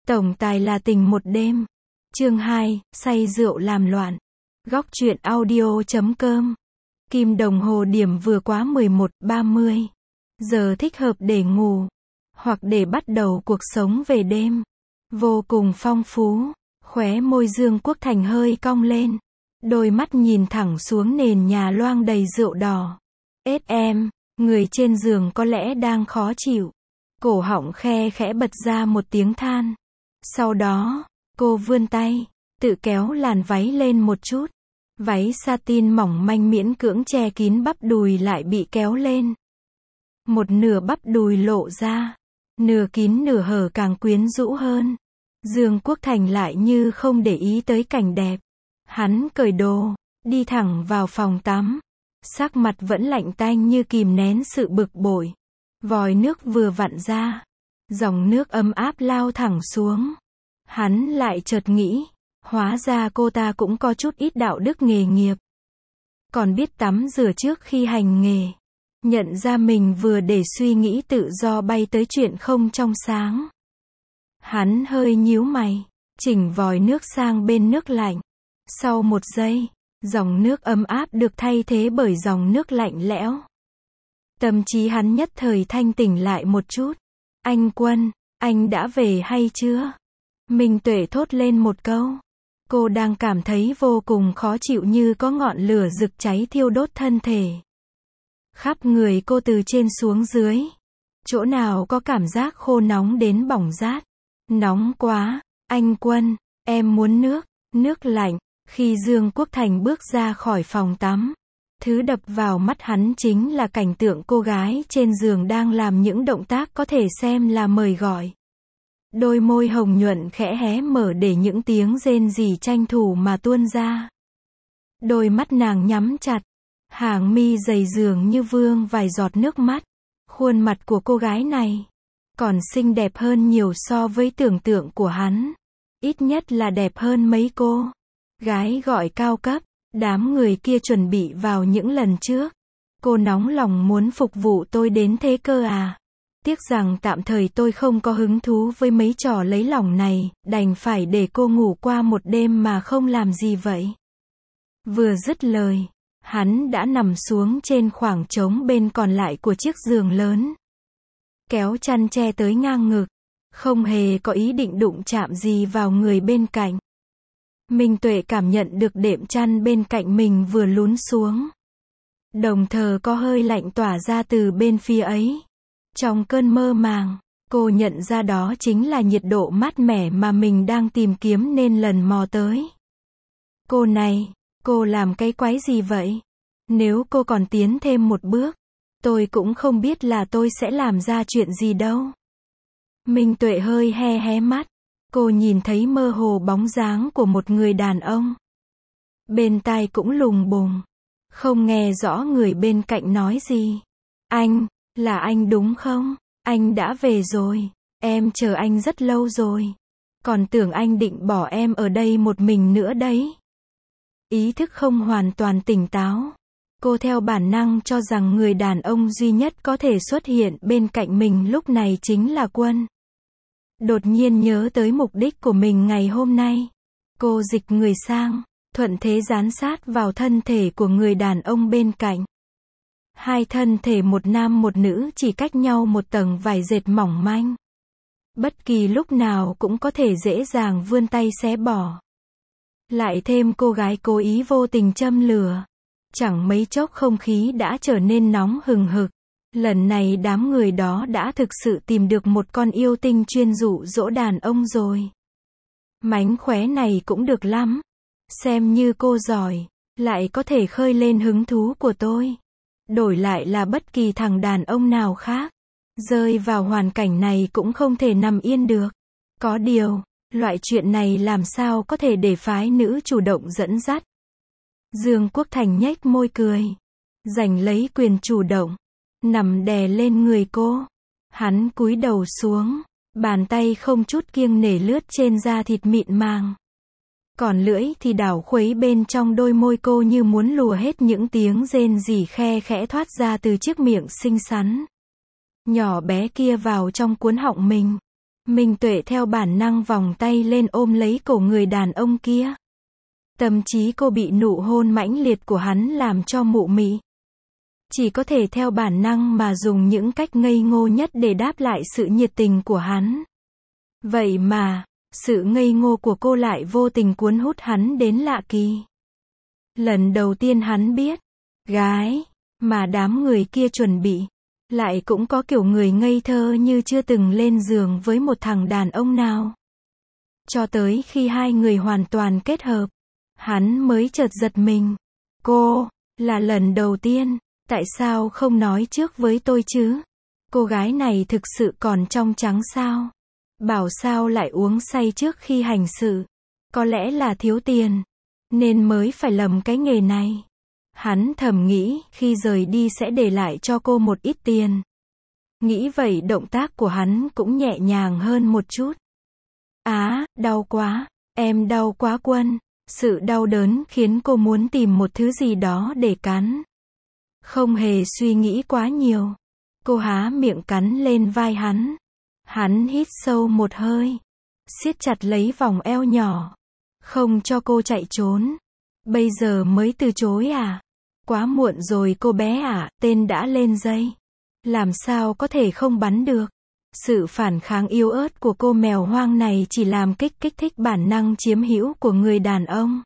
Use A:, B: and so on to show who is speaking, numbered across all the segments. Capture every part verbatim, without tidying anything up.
A: Tổng tài là tình một đêm. Chương hai, say rượu làm loạn. Góc truyện audio chấm com. Kim đồng hồ điểm vừa quá mười một ba mươi. Giờ thích hợp để ngủ, hoặc để bắt đầu cuộc sống về đêm. Vô cùng phong phú. Khóe môi Dương Quốc Thành hơi cong lên. Đôi mắt nhìn thẳng xuống nền nhà loang đầy rượu đỏ. Ết em, người trên giường có lẽ đang khó chịu. Cổ họng khe khẽ bật ra một tiếng than. Sau đó, cô vươn tay, tự kéo làn váy lên một chút. Váy satin mỏng manh miễn cưỡng che kín bắp đùi lại bị kéo lên. Một nửa bắp đùi lộ ra, nửa kín nửa hở càng quyến rũ hơn. Dương Quốc Thành lại như không để ý tới cảnh đẹp. Hắn cởi đồ, đi thẳng vào phòng tắm. Sắc mặt vẫn lạnh tanh như kìm nén sự bực bội. Vòi nước vừa vặn ra, dòng nước ấm áp lao thẳng xuống. Hắn lại chợt nghĩ, hóa ra cô ta cũng có chút ít đạo đức nghề nghiệp. Còn biết tắm rửa trước khi hành nghề. Nhận ra mình vừa để suy nghĩ tự do bay tới chuyện không trong sáng. Hắn hơi nhíu mày, chỉnh vòi nước sang bên nước lạnh. Sau một giây, dòng nước ấm áp được thay thế bởi dòng nước lạnh lẽo. Tâm trí hắn nhất thời thanh tỉnh lại một chút. Anh Quân, anh đã về hay chưa? Minh Tuệ thốt lên một câu. Cô đang cảm thấy vô cùng khó chịu như có ngọn lửa rực cháy thiêu đốt thân thể. Khắp người cô từ trên xuống dưới. Chỗ nào có cảm giác khô nóng đến bỏng rát. Nóng quá, anh Quân, em muốn nước, nước lạnh. Khi Dương Quốc Thành bước ra khỏi phòng tắm, thứ đập vào mắt hắn chính là cảnh tượng cô gái trên giường đang làm những động tác có thể xem là mời gọi. Đôi môi hồng nhuận khẽ hé mở để những tiếng rên rỉ tranh thủ mà tuôn ra. Đôi mắt nàng nhắm chặt, hàng mi dày dường như vương vài giọt nước mắt. Khuôn mặt của cô gái này còn xinh đẹp hơn nhiều so với tưởng tượng của hắn. Ít nhất là đẹp hơn mấy cô gái gọi cao cấp, đám người kia chuẩn bị vào những lần trước. Cô nóng lòng muốn phục vụ tôi đến thế cơ à. Tiếc rằng tạm thời tôi không có hứng thú với mấy trò lấy lòng này, đành phải để cô ngủ qua một đêm mà không làm gì vậy. Vừa dứt lời, hắn đã nằm xuống trên khoảng trống bên còn lại của chiếc giường lớn. Kéo chăn che tới ngang ngực, không hề có ý định đụng chạm gì vào người bên cạnh. Minh Tuệ cảm nhận được đệm chăn bên cạnh mình vừa lún xuống. Đồng thời có hơi lạnh tỏa ra từ bên phía ấy. Trong cơn mơ màng, cô nhận ra đó chính là nhiệt độ mát mẻ mà mình đang tìm kiếm nên lần mò tới. Cô này, cô làm cái quái gì vậy? Nếu cô còn tiến thêm một bước, tôi cũng không biết là tôi sẽ làm ra chuyện gì đâu. Minh Tuệ hơi he hé mắt. Cô nhìn thấy mơ hồ bóng dáng của một người đàn ông. Bên tai cũng lùng bùng. Không nghe rõ người bên cạnh nói gì. Anh, là anh đúng không? Anh đã về rồi. Em chờ anh rất lâu rồi. Còn tưởng anh định bỏ em ở đây một mình nữa đấy. Ý thức không hoàn toàn tỉnh táo. Cô theo bản năng cho rằng người đàn ông duy nhất có thể xuất hiện bên cạnh mình lúc này chính là Quân. Đột nhiên nhớ tới mục đích của mình ngày hôm nay. Cô dịch người sang, thuận thế dán sát vào thân thể của người đàn ông bên cạnh. Hai thân thể một nam một nữ chỉ cách nhau một tầng vải dệt mỏng manh. Bất kỳ lúc nào cũng có thể dễ dàng vươn tay xé bỏ. Lại thêm cô gái cố ý vô tình châm lửa. Chẳng mấy chốc không khí đã trở nên nóng hừng hực. Lần này đám người đó đã thực sự tìm được một con yêu tinh chuyên dụ dỗ đàn ông rồi. Mánh khóe này cũng được lắm. Xem như cô giỏi, lại có thể khơi lên hứng thú của tôi. Đổi lại là bất kỳ thằng đàn ông nào khác. Rơi vào hoàn cảnh này cũng không thể nằm yên được. Có điều, loại chuyện này làm sao có thể để phái nữ chủ động dẫn dắt. Dương Quốc Thành nhếch môi cười. Giành lấy quyền chủ động. Nằm đè lên người cô. Hắn cúi đầu xuống. Bàn tay không chút kiêng nể lướt trên da thịt mịn màng. Còn lưỡi thì đảo khuấy bên trong đôi môi cô như muốn lùa hết những tiếng rên rỉ khe khẽ thoát ra từ chiếc miệng xinh xắn nhỏ bé kia vào trong cuốn họng mình. Minh Tuệ theo bản năng vòng tay lên ôm lấy cổ người đàn ông kia. Tâm trí cô bị nụ hôn mãnh liệt của hắn làm cho mụ mị. Chỉ có thể theo bản năng mà dùng những cách ngây ngô nhất để đáp lại sự nhiệt tình của hắn. Vậy mà, sự ngây ngô của cô lại vô tình cuốn hút hắn đến lạ kỳ. Lần đầu tiên hắn biết, gái mà đám người kia chuẩn bị, lại cũng có kiểu người ngây thơ như chưa từng lên giường với một thằng đàn ông nào. Cho tới khi hai người hoàn toàn kết hợp, hắn mới chợt giật mình. Cô, là lần đầu tiên, tại sao không nói trước với tôi chứ? Cô gái này thực sự còn trong trắng sao? Bảo sao lại uống say trước khi hành sự? Có lẽ là thiếu tiền, nên mới phải lầm cái nghề này. Hắn thầm nghĩ khi rời đi sẽ để lại cho cô một ít tiền. Nghĩ vậy động tác của hắn cũng nhẹ nhàng hơn một chút. Á, đau quá, em đau quá Quân. Sự đau đớn khiến cô muốn tìm một thứ gì đó để cắn. Không hề suy nghĩ quá nhiều. Cô há miệng cắn lên vai hắn. Hắn hít sâu một hơi, siết chặt lấy vòng eo nhỏ. Không cho cô chạy trốn. Bây giờ mới từ chối à? Quá muộn rồi cô bé ạ, tên đã lên dây. Làm sao có thể không bắn được? Sự phản kháng yếu ớt của cô mèo hoang này chỉ làm kích kích thích bản năng chiếm hữu của người đàn ông.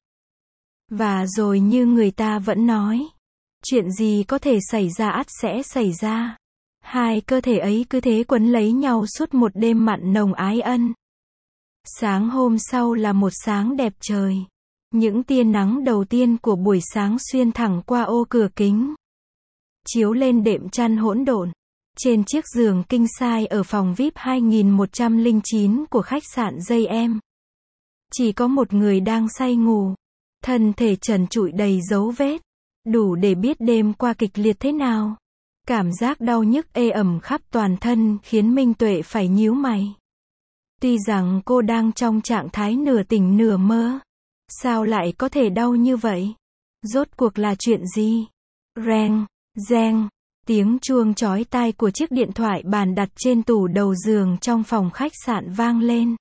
A: Và rồi như người ta vẫn nói, chuyện gì có thể xảy ra ắt sẽ xảy ra. Hai cơ thể ấy cứ thế quấn lấy nhau suốt một đêm mặn nồng ái ân. Sáng hôm sau là một sáng đẹp trời. Những tia nắng đầu tiên của buổi sáng xuyên thẳng qua ô cửa kính, chiếu lên đệm chăn hỗn độn. Trên chiếc giường king size ở phòng vi ai pi hai nghìn một trăm lẻ chín của khách sạn J M, chỉ có một người đang say ngủ. Thân thể trần trụi đầy dấu vết, đủ để biết đêm qua kịch liệt thế nào. Cảm giác đau nhức ê ẩm khắp toàn thân khiến Minh Tuệ phải nhíu mày. Tuy rằng cô đang trong trạng thái nửa tỉnh nửa mơ, sao lại có thể đau như vậy? Rốt cuộc là chuyện gì? Reng, reng, tiếng chuông chói tai của chiếc điện thoại bàn đặt trên tủ đầu giường trong phòng khách sạn vang lên,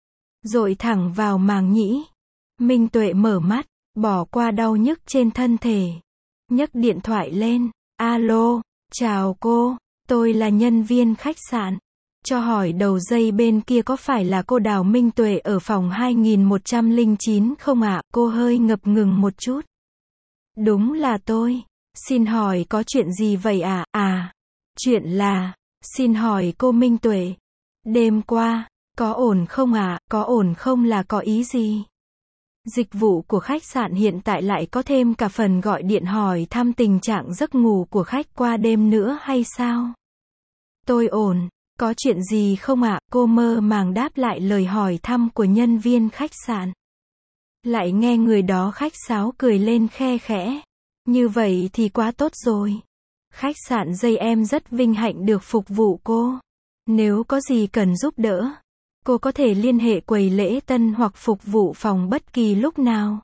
A: dội thẳng vào màng nhĩ. Minh Tuệ mở mắt, bỏ qua đau nhức trên thân thể, nhấc điện thoại lên. Alo, chào cô, tôi là nhân viên khách sạn. Cho hỏi đầu dây bên kia có phải là cô Đào Minh Tuệ ở phòng hai nghìn một trăm lẻ chín không ạ? Cô hơi ngập ngừng một chút. Đúng là tôi. Xin hỏi có chuyện gì vậy ạ? À? à, chuyện là, xin hỏi cô Minh Tuệ, đêm qua, có ổn không ạ? À? Có ổn không là có ý gì? Dịch vụ của khách sạn hiện tại lại có thêm cả phần gọi điện hỏi thăm tình trạng giấc ngủ của khách qua đêm nữa hay sao? Tôi ổn. Có chuyện gì không ạ? À? Cô mơ màng đáp lại lời hỏi thăm của nhân viên khách sạn. Lại nghe người đó khách sáo cười lên khe khẽ. Như vậy thì quá tốt rồi. Khách sạn J M rất vinh hạnh được phục vụ cô. Nếu có gì cần giúp đỡ, cô có thể liên hệ quầy lễ tân hoặc phục vụ phòng bất kỳ lúc nào.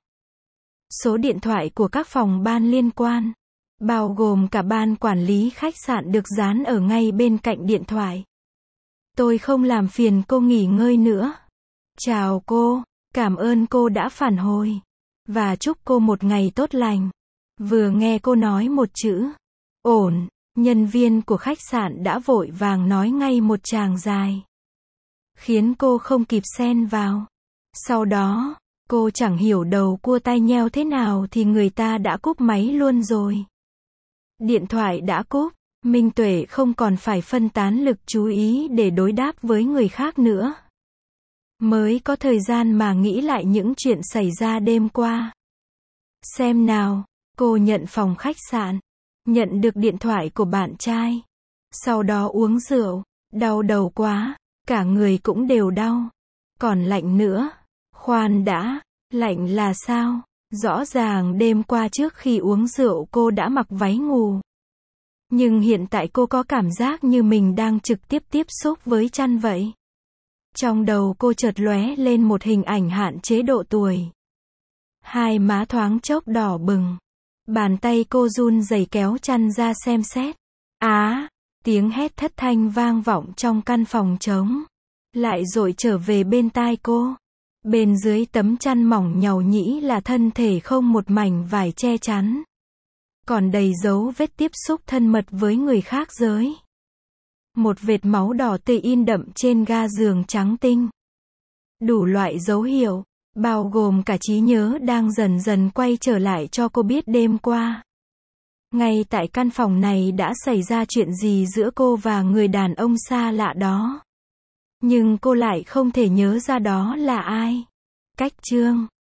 A: Số điện thoại của các phòng ban liên quan, bao gồm cả ban quản lý khách sạn được dán ở ngay bên cạnh điện thoại. Tôi không làm phiền cô nghỉ ngơi nữa. Chào cô, cảm ơn cô đã phản hồi. Và chúc cô một ngày tốt lành. Vừa nghe cô nói một chữ ổn, nhân viên của khách sạn đã vội vàng nói ngay một tràng dài, khiến cô không kịp xen vào. Sau đó, cô chẳng hiểu đầu cua tai nheo thế nào thì người ta đã cúp máy luôn rồi. Điện thoại đã cúp, Minh Tuệ không còn phải phân tán lực chú ý để đối đáp với người khác nữa. Mới có thời gian mà nghĩ lại những chuyện xảy ra đêm qua. Xem nào, cô nhận phòng khách sạn, nhận được điện thoại của bạn trai, sau đó uống rượu, đau đầu quá, cả người cũng đều đau. Còn lạnh nữa. Khoan đã, lạnh là sao? Rõ ràng đêm qua trước khi uống rượu cô đã mặc váy ngủ. Nhưng hiện tại cô có cảm giác như mình đang trực tiếp tiếp xúc với chăn vậy. Trong đầu cô chợt lóe lên một hình ảnh hạn chế độ tuổi. Hai má thoáng chốc đỏ bừng. Bàn tay cô run rẩy kéo chăn ra xem xét. Á, tiếng hét thất thanh vang vọng trong căn phòng trống. lại dội trở về bên tai cô. Bên dưới tấm chăn mỏng nhàu nhĩ là thân thể không một mảnh vải che chắn. Còn đầy dấu vết tiếp xúc thân mật với người khác giới. Một vệt máu đỏ tươi in đậm trên ga giường trắng tinh. Đủ loại dấu hiệu, bao gồm cả trí nhớ đang dần dần quay trở lại cho cô biết đêm qua. Ngay tại căn phòng này đã xảy ra chuyện gì giữa cô và người đàn ông xa lạ đó. Nhưng cô lại không thể nhớ ra đó là ai. Cách chương